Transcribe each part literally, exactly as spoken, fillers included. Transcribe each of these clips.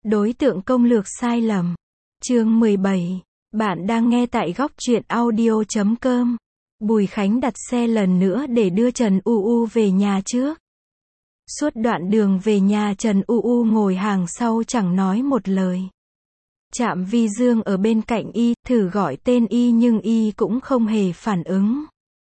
Đối tượng công lược sai lầm. Chương mười bảy. Bạn đang nghe tại góc truyện audio chấm com. Bùi Khánh đặt xe lần nữa để đưa Trần U U về nhà trước. Suốt đoạn đường về nhà Trần U U ngồi hàng sau chẳng nói một lời. Trạm Vi Dương ở bên cạnh y, thử gọi tên y nhưng y cũng không hề phản ứng.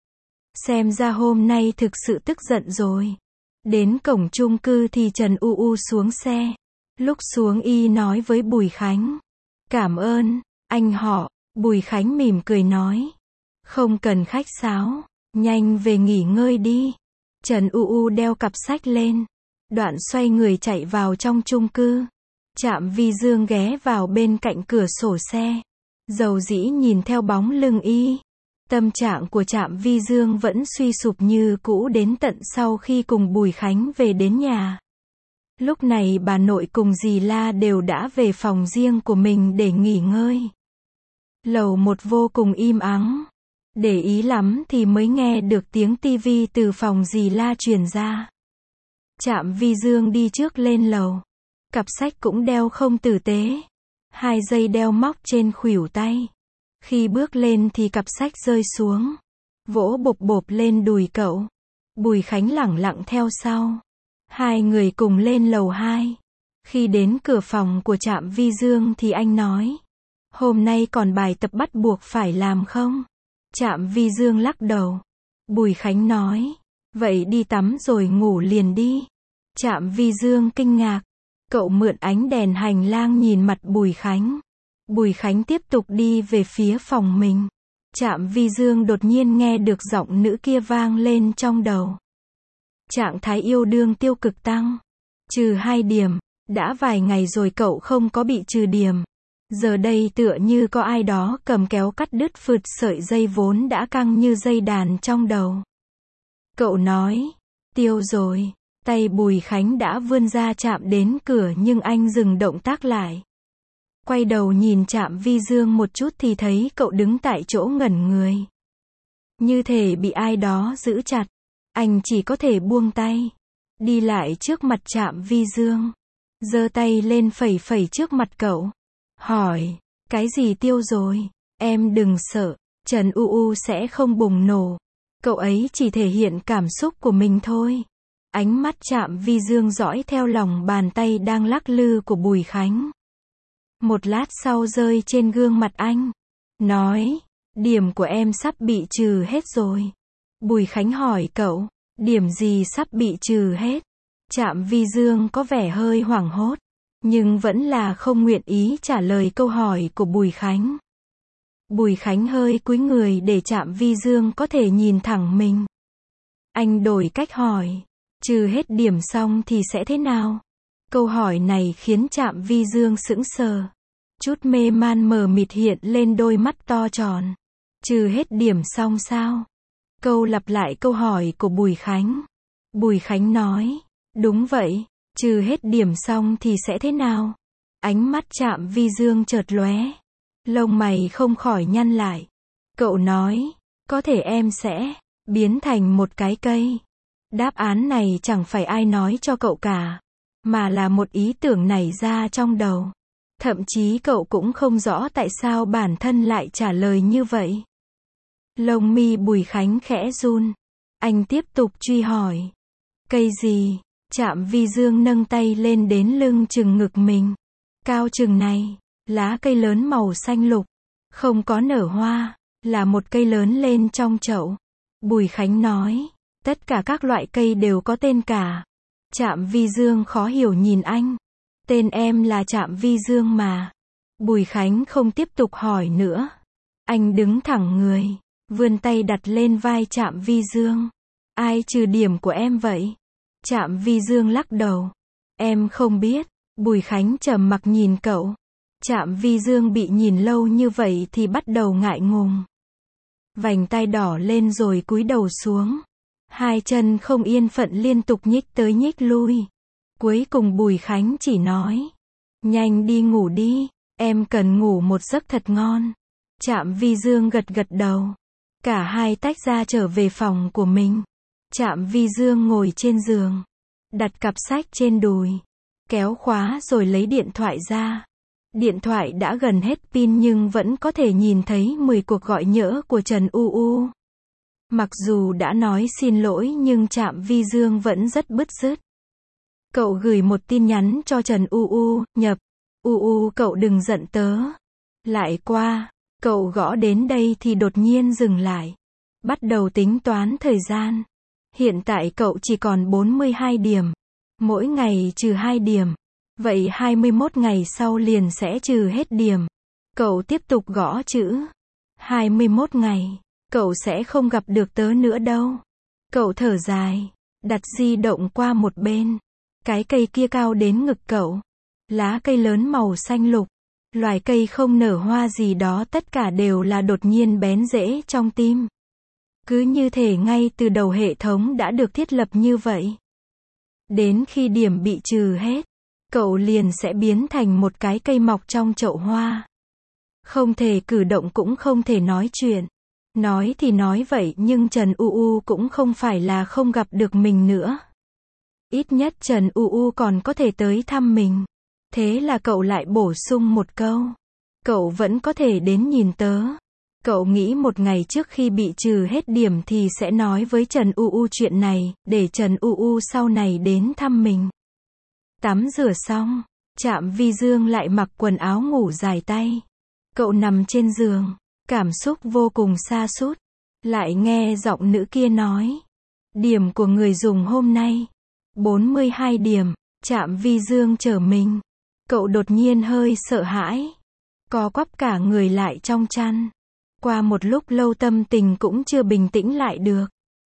Xem ra hôm nay thực sự tức giận rồi. Đến cổng chung cư thì Trần U U xuống xe. Lúc xuống y nói với Bùi Khánh. Cảm ơn, anh họ. Bùi Khánh mỉm cười nói. Không cần khách sáo, nhanh về nghỉ ngơi đi. Trần U U đeo cặp sách lên. Đoạn xoay người chạy vào trong chung cư. Trạm Vi Dương ghé vào bên cạnh cửa sổ xe. Dầu dĩ nhìn theo bóng lưng y. Tâm trạng của Trạm Vi Dương vẫn suy sụp như cũ đến tận sau khi cùng Bùi Khánh về đến nhà. Lúc này bà nội cùng dì La đều đã về phòng riêng của mình để nghỉ ngơi. Lầu một vô cùng im ắng. Để ý lắm thì mới nghe được tiếng tivi từ phòng dì La truyền ra. Trạm Vi Dương đi trước lên lầu. Cặp sách cũng đeo không tử tế. Hai dây đeo móc trên khuỷu tay. Khi bước lên thì cặp sách rơi xuống. Vỗ bộp bộp lên đùi cậu. Bùi Khánh lẳng lặng theo sau. Hai người cùng lên lầu hai. Khi đến cửa phòng của Trạm Vi Dương thì anh nói. Hôm nay còn bài tập bắt buộc phải làm không? Trạm Vi Dương lắc đầu. Bùi Khánh nói. Vậy đi tắm rồi ngủ liền đi. Trạm Vi Dương kinh ngạc. Cậu mượn ánh đèn hành lang nhìn mặt Bùi Khánh. Bùi Khánh tiếp tục đi về phía phòng mình. Trạm Vi Dương đột nhiên nghe được giọng nữ kia vang lên trong đầu. Trạng thái yêu đương tiêu cực tăng. Trừ hai điểm. Đã vài ngày rồi cậu không có bị trừ điểm. Giờ đây tựa như có ai đó cầm kéo cắt đứt phượt sợi dây vốn đã căng như dây đàn trong đầu. Cậu nói. Tiêu rồi. Tay Bùi Khánh đã vươn ra chạm đến cửa nhưng anh dừng động tác lại. Quay đầu nhìn Trạm Vi Dương một chút thì thấy cậu đứng tại chỗ ngẩn người. Như thể bị ai đó giữ chặt. Anh chỉ có thể buông tay. Đi lại trước mặt Trạm Vi Dương. Giơ tay lên phẩy phẩy trước mặt cậu. Hỏi. Cái gì tiêu rồi? Em đừng sợ. Trần U U sẽ không bùng nổ. Cậu ấy chỉ thể hiện cảm xúc của mình thôi. Ánh mắt Trạm Vi Dương dõi theo lòng bàn tay đang lắc lư của Bùi Khánh. Một lát sau rơi trên gương mặt anh. Nói. Điểm của em sắp bị trừ hết rồi. Bùi Khánh hỏi cậu. Điểm gì sắp bị trừ hết? Trạm Vi Dương có vẻ hơi hoảng hốt. Nhưng vẫn là không nguyện ý trả lời câu hỏi của Bùi Khánh. Bùi Khánh hơi cúi người để Trạm Vi Dương có thể nhìn thẳng mình. Anh đổi cách hỏi. Trừ hết điểm xong thì sẽ thế nào? Câu hỏi này khiến Trạm Vi Dương sững sờ. Chút mê man mờ mịt hiện lên đôi mắt to tròn. Trừ hết điểm xong sao? Câu lặp lại câu hỏi của Bùi Khánh. Bùi Khánh nói. Đúng vậy. Trừ hết điểm xong thì sẽ thế nào? Ánh mắt Trạm Vi Dương chợt lóe. Lông mày không khỏi nhăn lại. Cậu nói. Có thể em sẽ biến thành một cái cây. Đáp án này chẳng phải ai nói cho cậu cả. Mà là một ý tưởng nảy ra trong đầu. Thậm chí cậu cũng không rõ tại sao bản thân lại trả lời như vậy. Lông mi Bùi Khánh khẽ run. Anh tiếp tục truy hỏi. Cây gì? Trạm Vi Dương nâng tay lên đến lưng chừng ngực mình. Cao chừng này. Lá cây lớn màu xanh lục. Không có nở hoa. Là một cây lớn lên trong chậu. Bùi Khánh nói. Tất cả các loại cây đều có tên cả. Trạm Vi Dương khó hiểu nhìn anh. Tên em là Trạm Vi Dương mà. Bùi Khánh không tiếp tục hỏi nữa. Anh đứng thẳng người. Vươn tay đặt lên vai Trạm Vi Dương. Ai trừ điểm của em vậy? Trạm Vi Dương lắc đầu. Em không biết. Bùi Khánh trầm mặc nhìn cậu. Trạm Vi Dương bị nhìn lâu như vậy thì bắt đầu ngại ngùng. Vành tai đỏ lên rồi cúi đầu xuống. Hai chân không yên phận liên tục nhích tới nhích lui. Cuối cùng Bùi Khánh chỉ nói. Nhanh đi ngủ đi. Em cần ngủ một giấc thật ngon. Trạm Vi Dương gật gật đầu. Cả hai tách ra trở về phòng của mình. Trạm Vi Dương ngồi trên giường. Đặt cặp sách trên đùi. kéo khóa rồi lấy điện thoại ra. Điện thoại đã gần hết pin nhưng vẫn có thể nhìn thấy mười cuộc gọi nhỡ của Trần U U. Mặc dù đã nói xin lỗi nhưng Trạm Vi Dương vẫn rất bứt rứt. Cậu gửi một tin nhắn cho Trần U U, nhập, U U cậu đừng giận tớ. Lại qua, cậu gõ đến đây thì đột nhiên dừng lại. Bắt đầu tính toán thời gian. Hiện tại cậu chỉ còn bốn mươi hai điểm. Mỗi ngày trừ hai điểm. Vậy hai mươi mốt ngày sau liền sẽ trừ hết điểm. Cậu tiếp tục gõ chữ. hai mươi mốt ngày, cậu sẽ không gặp được tớ nữa đâu. Cậu thở dài, đặt di động qua một bên. Cái cây kia cao đến ngực cậu. Lá cây lớn màu xanh lục. Loài cây không nở hoa gì đó tất cả đều là đột nhiên bén rễ trong tim. Cứ như thể ngay từ đầu hệ thống đã được thiết lập như vậy. Đến khi điểm bị trừ hết, cậu liền sẽ biến thành một cái cây mọc trong chậu hoa. Không thể cử động cũng không thể nói chuyện. Nói thì nói vậy nhưng Trần U U cũng không phải là không gặp được mình nữa. Ít nhất Trần U U còn có thể tới thăm mình. Thế là cậu lại bổ sung một câu. Cậu vẫn có thể đến nhìn tớ. Cậu nghĩ một ngày trước khi bị trừ hết điểm thì sẽ nói với Trần U U chuyện này, để Trần U U sau này đến thăm mình. Tắm rửa xong, Trạm Vi Dương lại mặc quần áo ngủ dài tay. Cậu nằm trên giường, cảm xúc vô cùng sa sút. Lại nghe giọng nữ kia nói. Điểm của người dùng hôm nay. bốn mươi hai điểm, Trạm Vi Dương trở mình. Cậu đột nhiên hơi sợ hãi. Co quắp cả người lại trong chăn. Qua một lúc lâu tâm tình cũng chưa bình tĩnh lại được.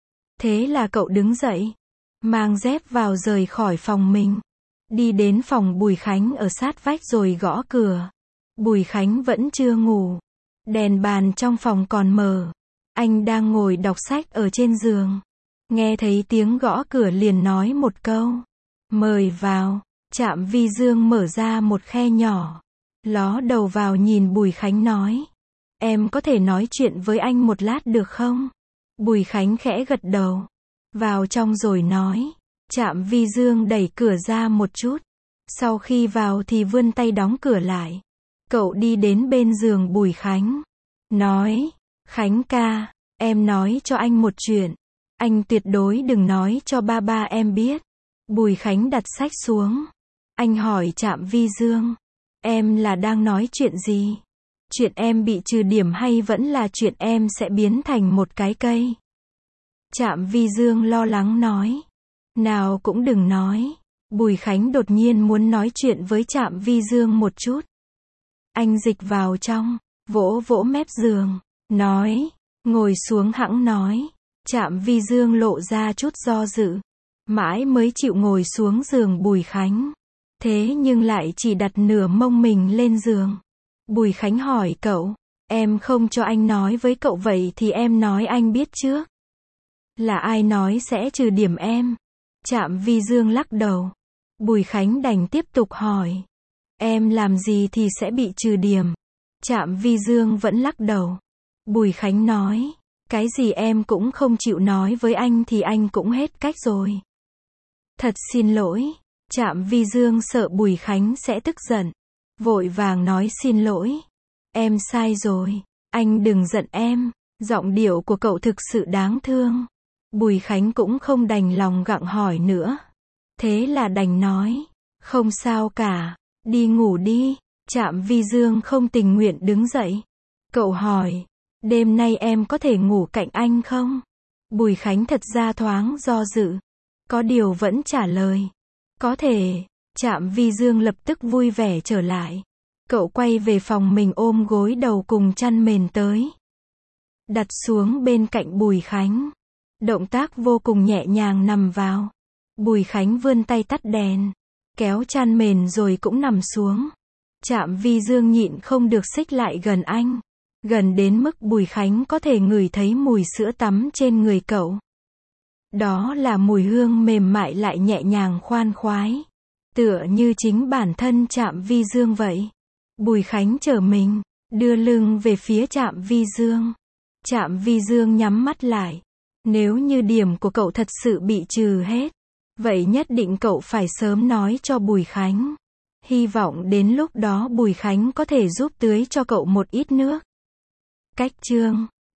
Thế là cậu đứng dậy. Mang dép vào rời khỏi phòng mình. Đi đến phòng Bùi Khánh ở sát vách rồi gõ cửa. Bùi Khánh vẫn chưa ngủ. Đèn bàn trong phòng còn mờ. Anh đang ngồi đọc sách ở trên giường. Nghe thấy tiếng gõ cửa liền nói một câu. Mời vào. Trạm Vi Dương mở ra một khe nhỏ. Ló đầu vào nhìn Bùi Khánh nói. Em có thể nói chuyện với anh một lát được không? Bùi Khánh khẽ gật đầu. Vào trong rồi nói. Trạm Vi Dương đẩy cửa ra một chút. Sau khi vào thì vươn tay đóng cửa lại. Cậu đi đến bên giường Bùi Khánh. Nói. Khánh ca, em nói cho anh một chuyện. Anh tuyệt đối đừng nói cho ba ba em biết. Bùi Khánh đặt sách xuống. Anh hỏi Trạm Vi Dương. Em là đang nói chuyện gì? Chuyện em bị trừ điểm hay vẫn là chuyện em sẽ biến thành một cái cây? Trạm Vi Dương lo lắng nói. Nào cũng đừng nói. Bùi Khánh đột nhiên muốn nói chuyện với Trạm Vi Dương một chút. Anh dịch vào trong, vỗ vỗ mép giường, nói. Ngồi xuống hẵng nói. Trạm Vi Dương lộ ra chút do dự. Mãi mới chịu ngồi xuống giường Bùi Khánh. Thế nhưng lại chỉ đặt nửa mông mình lên giường. Bùi Khánh hỏi cậu. Em không cho anh nói với cậu vậy thì em nói anh biết trước. Là ai nói sẽ trừ điểm em? Trạm Vi Dương lắc đầu. Bùi Khánh đành tiếp tục hỏi. Em làm gì thì sẽ bị trừ điểm? Trạm Vi Dương vẫn lắc đầu. Bùi Khánh nói. Cái gì em cũng không chịu nói với anh thì anh cũng hết cách rồi. Thật xin lỗi. Trạm Vi Dương sợ Bùi Khánh sẽ tức giận. Vội vàng nói xin lỗi. Em sai rồi. Anh đừng giận em. Giọng điệu của cậu thực sự đáng thương. Bùi Khánh cũng không đành lòng gặng hỏi nữa. Thế là đành nói. Không sao cả. Đi ngủ đi. Trạm Vi Dương không tình nguyện đứng dậy. Cậu hỏi. Đêm nay em có thể ngủ cạnh anh không? Bùi Khánh thật ra thoáng do dự. Có điều vẫn trả lời. Có thể. Trạm Vi Dương lập tức vui vẻ trở lại. Cậu quay về phòng mình ôm gối đầu cùng chăn mền tới. Đặt xuống bên cạnh Bùi Khánh. Động tác vô cùng nhẹ nhàng nằm vào. Bùi Khánh vươn tay tắt đèn. Kéo chăn mền rồi cũng nằm xuống. Trạm Vi Dương nhịn không được xích lại gần anh. Gần đến mức Bùi Khánh có thể ngửi thấy mùi sữa tắm trên người cậu. Đó là mùi hương mềm mại lại nhẹ nhàng khoan khoái. Tựa như chính bản thân Trạm Vi Dương vậy. Bùi Khánh trở mình, đưa lưng về phía Trạm Vi Dương. Trạm Vi Dương nhắm mắt lại. Nếu như điểm của cậu thật sự bị trừ hết, Vậy nhất định cậu phải sớm nói cho Bùi Khánh. Hy vọng đến lúc đó Bùi Khánh có thể giúp tưới cho cậu một ít nước. Cách chương